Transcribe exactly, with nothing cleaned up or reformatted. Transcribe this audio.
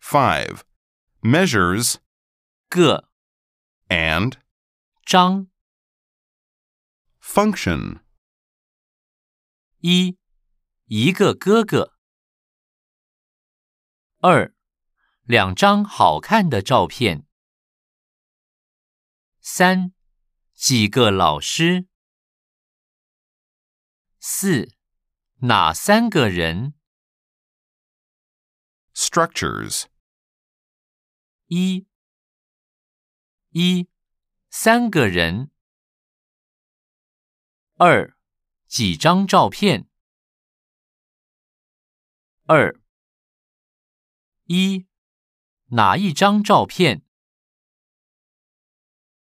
five. Measures 个 and 张 function. 一一个哥哥二两张好看的照片三几个老师四哪三个人 Structures 一一三个人二几张照片二一哪一张照片